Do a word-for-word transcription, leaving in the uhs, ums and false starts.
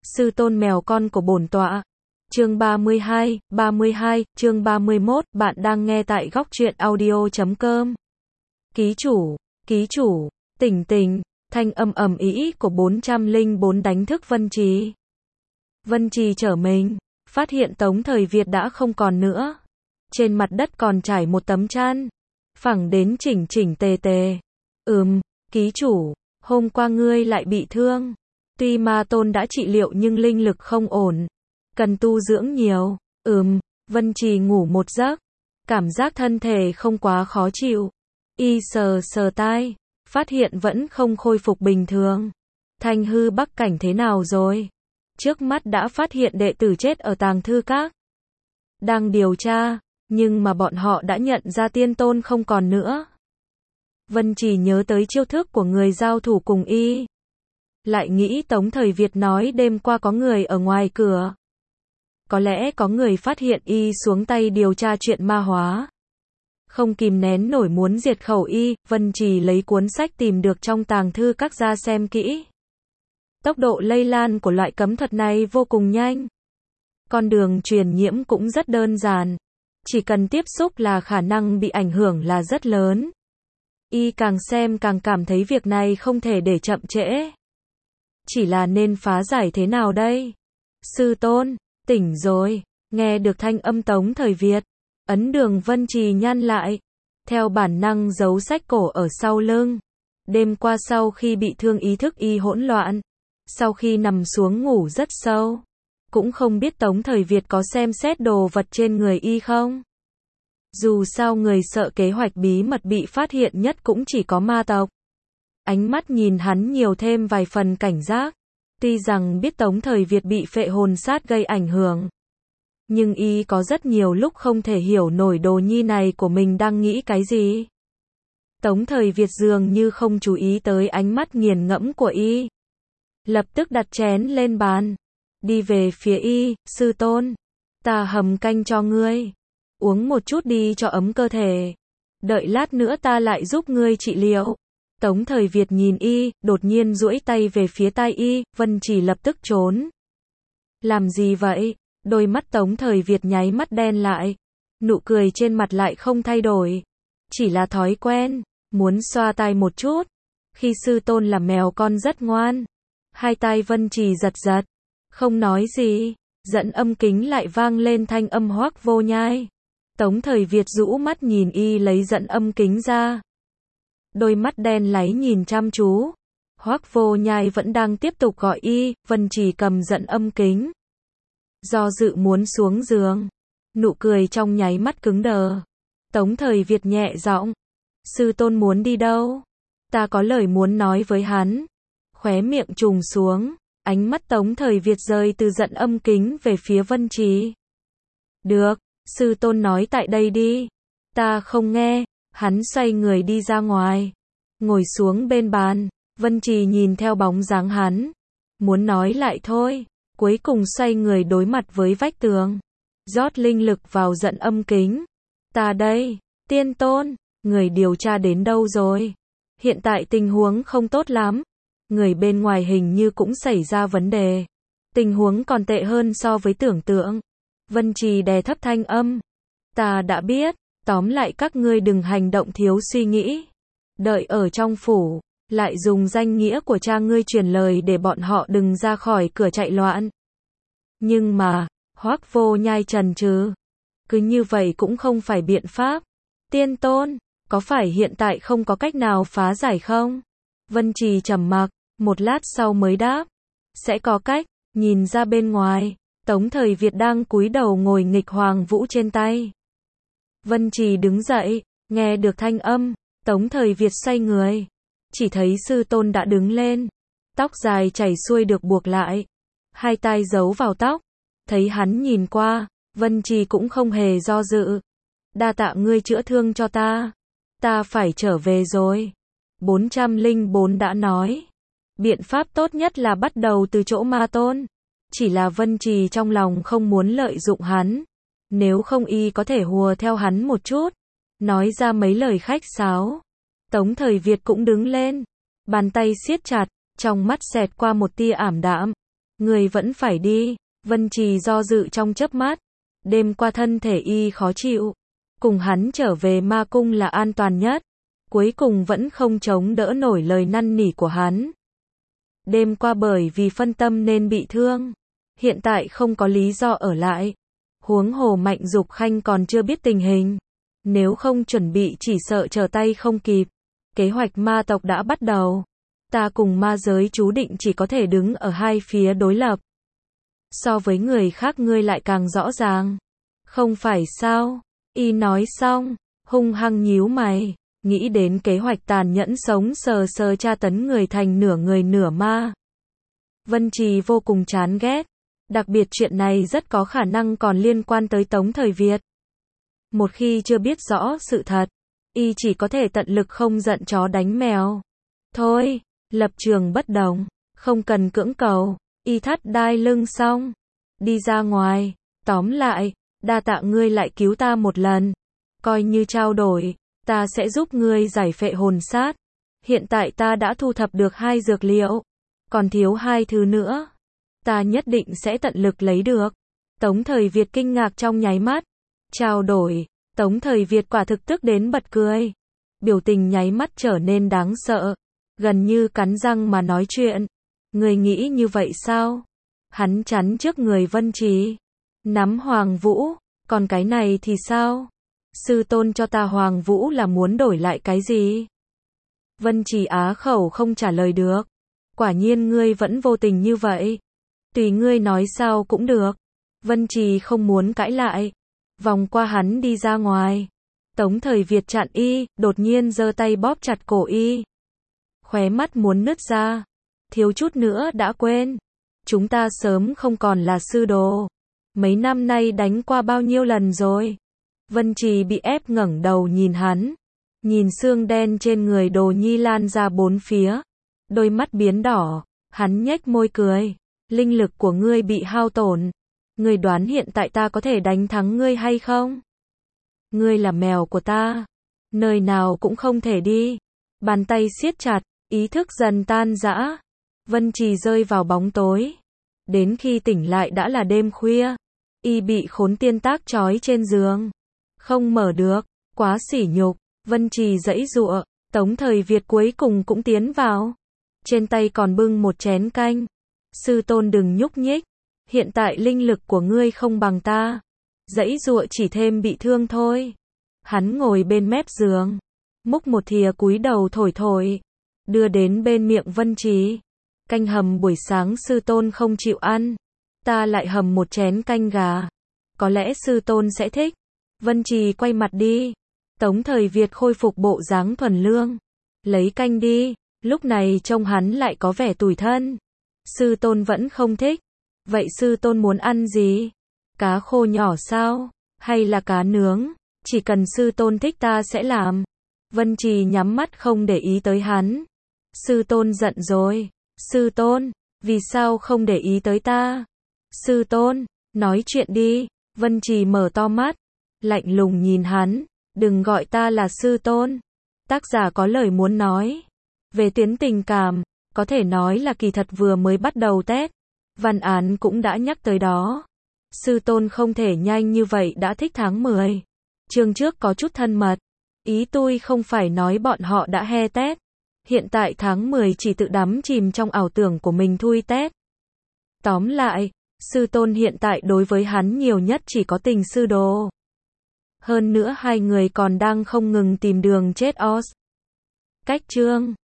Sư tôn mèo con của bổn tọa. Chương ba mươi hai, ba mươi hai, chương ba mươi mốt, bạn đang nghe tại góc truyện audio chấm com. Ký chủ, ký chủ, tỉnh tỉnh, thanh âm ầm ĩ của bốn trăm linh bốn đánh thức Vân Trì. Vân Trì trở mình, phát hiện Tống Thời Việt đã không còn nữa. Trên mặt đất còn trải một tấm chăn, phẳng đến chỉnh chỉnh tề tề. Ừm, ký chủ, hôm qua ngươi lại bị thương. Tuy ma tôn đã trị liệu nhưng linh lực không ổn, cần tu dưỡng nhiều. Ừm, Vân Trì ngủ một giấc, cảm giác thân thể không quá khó chịu. Y sờ sờ tai, phát hiện vẫn không khôi phục bình thường. Thanh hư bắc cảnh thế nào rồi? Trước mắt đã phát hiện đệ tử chết ở tàng thư các. Đang điều tra, nhưng mà bọn họ đã nhận ra tiên tôn không còn nữa. Vân Trì nhớ tới chiêu thức của người giao thủ cùng y. Lại nghĩ Tống Thời Việt nói đêm qua có người ở ngoài cửa. Có lẽ có người phát hiện y xuống tay điều tra chuyện ma hóa. Không kìm nén nổi muốn diệt khẩu y, Vân Trì lấy cuốn sách tìm được trong tàng thư các ra xem kỹ. Tốc độ lây lan của loại cấm thuật này vô cùng nhanh. Con đường truyền nhiễm cũng rất đơn giản. Chỉ cần tiếp xúc là khả năng bị ảnh hưởng là rất lớn. Y càng xem càng cảm thấy việc này không thể để chậm trễ. Chỉ là nên phá giải thế nào đây? Sư tôn, tỉnh rồi. Nghe được thanh âm Tống Thời Việt, ấn đường Vân Trì nhăn lại. Theo bản năng giấu sách cổ ở sau lưng. Đêm qua sau khi bị thương ý thức y hỗn loạn. Sau khi nằm xuống ngủ rất sâu. Cũng không biết Tống Thời Việt có xem xét đồ vật trên người y không? Dù sao người sợ kế hoạch bí mật bị phát hiện nhất cũng chỉ có ma tộc. Ánh mắt nhìn hắn nhiều thêm vài phần cảnh giác. Tuy rằng biết Tống Thời Việt bị phệ hồn sát gây ảnh hưởng. Nhưng y có rất nhiều lúc không thể hiểu nổi đồ nhi này của mình đang nghĩ cái gì. Tống Thời Việt dường như không chú ý tới ánh mắt nghiền ngẫm của y. Lập tức đặt chén lên bàn. Đi về phía y, sư tôn. Ta hầm canh cho ngươi. Uống một chút đi cho ấm cơ thể. Đợi lát nữa ta lại giúp ngươi trị liệu. Tống Thời Việt nhìn y, đột nhiên duỗi tay về phía tai y, Vân Trì lập tức trốn. Làm gì vậy? Đôi mắt Tống Thời Việt nháy mắt đen lại. Nụ cười trên mặt lại không thay đổi. Chỉ là thói quen, muốn xoa tai một chút. Khi sư tôn là mèo con rất ngoan. Hai tai Vân Trì giật giật. Không nói gì, dẫn âm kính lại vang lên thanh âm Hoắc Vô Nhai. Tống Thời Việt rũ mắt nhìn y lấy dẫn âm kính ra. Đôi mắt đen láy nhìn chăm chú. Hoắc Vô Nhai vẫn đang tiếp tục gọi y, Vân Trì cầm dẫn âm kính. Do dự muốn xuống giường. Nụ cười trong nháy mắt cứng đờ. Tống Thời Việt nhẹ giọng. Sư tôn muốn đi đâu? Ta có lời muốn nói với hắn. Khóe miệng trùng xuống. Ánh mắt Tống Thời Việt rơi từ dẫn âm kính về phía Vân Trì. Được, sư tôn nói tại đây đi. Ta không nghe. Hắn xoay người đi ra ngoài. Ngồi xuống bên bàn. Vân Trì nhìn theo bóng dáng hắn. Muốn nói lại thôi. Cuối cùng xoay người đối mặt với vách tường. Rót linh lực vào dẫn âm kính. Ta đây. Tiên tôn. Người điều tra đến đâu rồi? Hiện tại tình huống không tốt lắm. Người bên ngoài hình như cũng xảy ra vấn đề. Tình huống còn tệ hơn so với tưởng tượng. Vân Trì đè thấp thanh âm. Ta đã biết. Tóm lại các ngươi đừng hành động thiếu suy nghĩ. Đợi ở trong phủ. Lại dùng danh nghĩa của cha ngươi truyền lời để bọn họ đừng ra khỏi cửa chạy loạn. Nhưng mà, Hoắc Vô Nhai chần chừ. Cứ như vậy cũng không phải biện pháp. Tiên tôn, có phải hiện tại không có cách nào phá giải không? Vân Trì trầm mặc, một lát sau mới đáp. Sẽ có cách. Nhìn ra bên ngoài, Tống Thời Việt đang cúi đầu ngồi nghịch Hoàng Vũ trên tay. Vân Trì đứng dậy, nghe được thanh âm, Tống Thời Việt xoay người. Chỉ thấy sư tôn đã đứng lên. Tóc dài chảy xuôi được buộc lại. Hai tai giấu vào tóc. Thấy hắn nhìn qua, Vân Trì cũng không hề do dự. Đa tạ ngươi chữa thương cho ta. Ta phải trở về rồi. bốn trăm linh bốn đã nói. Biện pháp tốt nhất là bắt đầu từ chỗ ma tôn. Chỉ là Vân Trì trong lòng không muốn lợi dụng hắn. Nếu không y có thể hùa theo hắn một chút. Nói ra mấy lời khách sáo. Tống Thời Việt cũng đứng lên. Bàn tay siết chặt. Trong mắt xẹt qua một tia ảm đạm. Người vẫn phải đi. Vân Trì do dự trong chớp mắt. Đêm qua thân thể y khó chịu. Cùng hắn trở về ma cung là an toàn nhất. Cuối cùng vẫn không chống đỡ nổi lời năn nỉ của hắn. Đêm qua bởi vì phân tâm nên bị thương. Hiện tại không có lý do ở lại. Huống hồ Mạnh Dục Khanh còn chưa biết tình hình. Nếu không chuẩn bị chỉ sợ trở tay không kịp. Kế hoạch ma tộc đã bắt đầu. Ta cùng ma giới chú định chỉ có thể đứng ở hai phía đối lập. So với người khác ngươi lại càng rõ ràng. Không phải sao? Y nói xong, hung hăng nhíu mày. Nghĩ đến kế hoạch tàn nhẫn sống sờ sờ tra tấn người thành nửa người nửa ma. Vân Trì vô cùng chán ghét. Đặc biệt chuyện này rất có khả năng còn liên quan tới Tống thời Việt. Một khi chưa biết rõ sự thật, y chỉ có thể tận lực không giận chó đánh mèo. Thôi, lập trường bất đồng, không cần cưỡng cầu, y thắt đai lưng xong. Đi ra ngoài, tóm lại, đa tạ ngươi lại cứu ta một lần. Coi như trao đổi, ta sẽ giúp ngươi giải phệ hồn sát. Hiện tại ta đã thu thập được hai dược liệu, còn thiếu hai thứ nữa. Ta nhất định sẽ tận lực lấy được. Tống thời Việt kinh ngạc trong nháy mắt. Trao đổi, Tống thời Việt quả thực tức đến bật cười. Biểu tình nháy mắt trở nên đáng sợ. Gần như cắn răng mà nói chuyện. Người nghĩ như vậy sao? Hắn chắn trước người Vân Trì. Nắm Hoàng Vũ, còn cái này thì sao? Sư tôn cho ta Hoàng Vũ là muốn đổi lại cái gì? Vân Trì á khẩu không trả lời được. Quả nhiên ngươi vẫn vô tình như vậy. Tùy ngươi nói sao cũng được. Vân Trì không muốn cãi lại. Vòng qua hắn đi ra ngoài. Tống thời Việt chặn y, đột nhiên giơ tay bóp chặt cổ y. Khóe mắt muốn nứt ra. Thiếu chút nữa đã quên. Chúng ta sớm không còn là sư đồ. Mấy năm nay đánh qua bao nhiêu lần rồi. Vân Trì bị ép ngẩng đầu nhìn hắn. Nhìn xương đen trên người Đồ Nhi lan ra bốn phía. Đôi mắt biến đỏ. Hắn nhếch môi cười. Linh lực của ngươi bị hao tổn. Ngươi đoán hiện tại ta có thể đánh thắng ngươi hay không? Ngươi là mèo của ta. Nơi nào cũng không thể đi. Bàn tay siết chặt, ý thức dần tan rã. Vân Trì rơi vào bóng tối. Đến khi tỉnh lại đã là đêm khuya. Y bị khốn tiên tác trói trên giường. Không mở được, quá sỉ nhục. Vân Trì giãy giụa. Tống thời Việt cuối cùng cũng tiến vào. Trên tay còn bưng một chén canh. Sư tôn đừng nhúc nhích. Hiện tại linh lực của ngươi không bằng ta. Giãy giụa chỉ thêm bị thương thôi. Hắn ngồi bên mép giường. Múc một thìa cúi đầu thổi thổi. Đưa đến bên miệng Vân Trì. Canh hầm buổi sáng sư tôn không chịu ăn. Ta lại hầm một chén canh gà. Có lẽ sư tôn sẽ thích. Vân Trì quay mặt đi. Tống thời Việt khôi phục bộ dáng thuần lương. Lấy canh đi. Lúc này trông hắn lại có vẻ tủi thân. Sư tôn vẫn không thích. Vậy sư tôn muốn ăn gì? Cá khô nhỏ sao? Hay là cá nướng? Chỉ cần sư tôn thích ta sẽ làm. Vân Trì nhắm mắt không để ý tới hắn. Sư tôn giận rồi. Sư tôn, vì sao không để ý tới ta? Sư tôn, nói chuyện đi. Vân Trì mở to mắt. Lạnh lùng nhìn hắn. Đừng gọi ta là sư tôn. Tác giả có lời muốn nói. Về tuyến tình cảm, có thể nói là kỳ thật vừa mới bắt đầu test. Văn án cũng đã nhắc tới đó. Sư tôn không thể nhanh như vậy đã thích tháng mười. Chương trước có chút thân mật. Ý tôi không phải nói bọn họ đã he test. Hiện tại tháng mười chỉ tự đắm chìm trong ảo tưởng của mình thui test. Tóm lại, sư tôn hiện tại đối với hắn nhiều nhất chỉ có tình sư đồ. Hơn nữa hai người còn đang không ngừng tìm đường chết os. Cách chương